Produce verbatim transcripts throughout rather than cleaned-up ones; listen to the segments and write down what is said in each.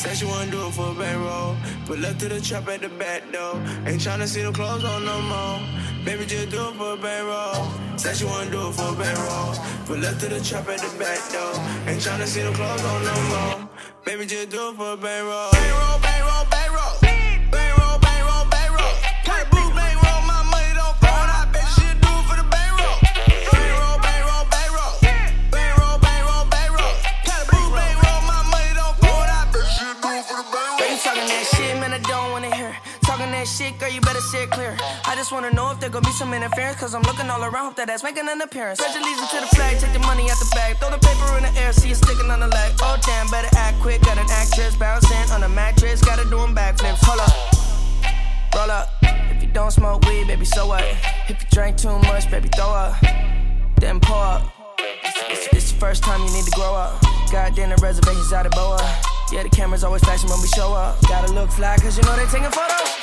Said she wanna do it for a bankroll. Pull up to the trap at the back door. Ain't tryna see the clothes on no more. Baby, just do it for a bankroll. Said she wanna do it for a bankroll. Pull up to the trap at the back door. Ain't tryna see the clothes on no more. Baby, just do it for a bankroll. Bankroll, bankroll, bankroll. Bankroll, bankroll, bankroll. Kind of blue bankroll, my money don't fall. I bet she'll do it for the bankroll. Bankroll, bankroll, bankroll. Bankroll, bankroll, bankroll. Kind of blue bankroll, my money don't fall. I bet she'll do it for the bankroll. Girl, you talking that shit, man, I don't wanna hear. Talking that shit, girl, you better say it clear. I just wanna know if there gon' be some interference, cause I'm looking all around, hope that ass making an appearance. Pledge allegiance to the flag, take the money out the bag. Throw the paper in the air, see it sticking on the leg. Oh damn, better act quick, got an actress bouncing on a mattress. Gotta do them backflips, hold up, roll up. If you don't smoke weed, baby, so what? If you drink too much, baby, throw up, then pour up. It's, it's the first time you need to grow up. Goddamn, the reservations out of Boa. Yeah, the camera's always flashing when we show up. Gotta look fly, cause you know they taking photos.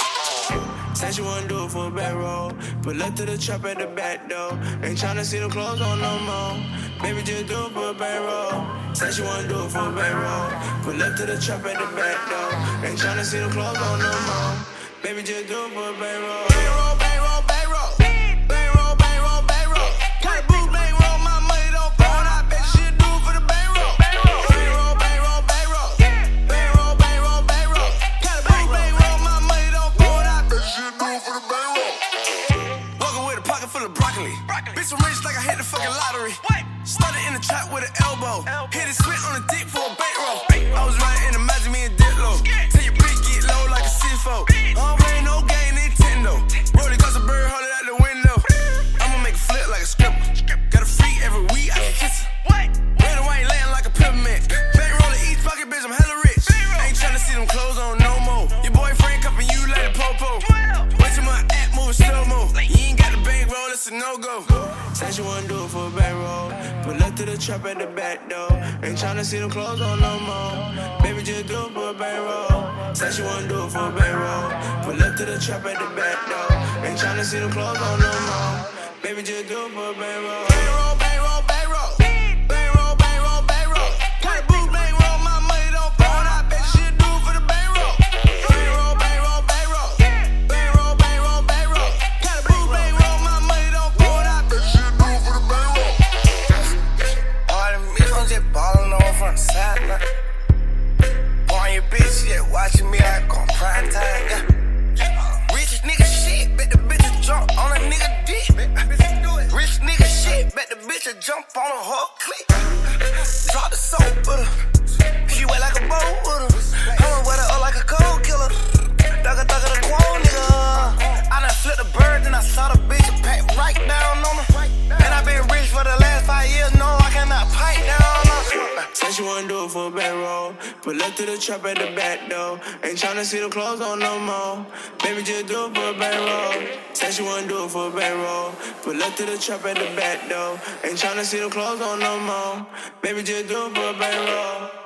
Said she wanna do it for a bankroll. Pull up to the trap at the back door. Ain't tryna see the clothes on no more. Baby, just do it for a bankroll. Said she wanna do it for a bankroll. Pull up to the trap at the back door. Ain't tryna see the clothes on no more. Baby, just do it for a bankroll. Bankroll, bankroll, bankroll. Bankroll, bankroll, bankroll. Kind of blue bankroll, my money don't fall. I bet she'll do it for the bankroll. Bankroll, bankroll, bankroll. Bankroll, bankroll, bankroll. Kind of blue bankroll, my money don't fall. I bet she'll do it for the bankroll. Walking with a pocket full of broccoli. broccoli. Bitch, I'm rich like I hit the fucking lottery. What? Started in the trap with an elbow. elbow. Hit a switch on the dick for a bankroll. I was riding in the Magic Me and Diplo. Tell your bitch get low like a C F O. I don't play no game, Nintendo. Rolling cause a bird, hold it out the window. I'ma make a flip like a scribble. Got a freak every week, I can kiss her. Red and white laying like a peppermint. Bankroll in each pocket, bitch, I'm hella rich. Ain't tryna see them clothes on no more. Your boyfriend cuffing you like a popo. Wait till my act move slow-mo. You ain't got the bankroll, it's a no-go. Said she wanna do it for a bankroll. Pull up to the trap at the back door. Ain't tryna see them clothes on no more. Baby, just do it for a bankroll. Said she wanna do it for a bankroll. Pull up to the trap at the back door. Ain't tryna see them clothes on no more. Baby, just do it for a bankroll. Bankroll, bankroll, bankroll. Bankroll, bankroll, bankroll. Kind of blue bankroll, my money don't fall. I bet she'll do it for the bankroll. Bankroll, bankroll, bankroll. Bankroll, bankroll, bankroll. Kind of blue bankroll, my money don't fall. I bet she'll do it for the bankroll. All them bitches, I'm just ballin' on from the sideline. Boy, your bitch, yeah, watching me, I gon' prime time, yeah. Rich nigga shit, bet the bitch a jump on a nigga dick. Rich nigga shit, bet the bitch a jump on a whole clip. Drop the soap with her, she wet like a boat with her. I'ma wet her up like a cold killer. Dugga dugga the quone nigga. I done flipped the bird, then I saw the bitch and packed right down on her. And I been rich for the last five years, no, I cannot pipe down on her. Said she wanna do it for a bankroll. Pull up to the trap at the back door. Ain't tryna see the clothes on no more. Baby, just do it for a bankroll. Said she wanna do it for a bankroll. Pull up to the trap at the back door. Ain't tryna see the clothes on no more. Baby, just do it for a bankroll.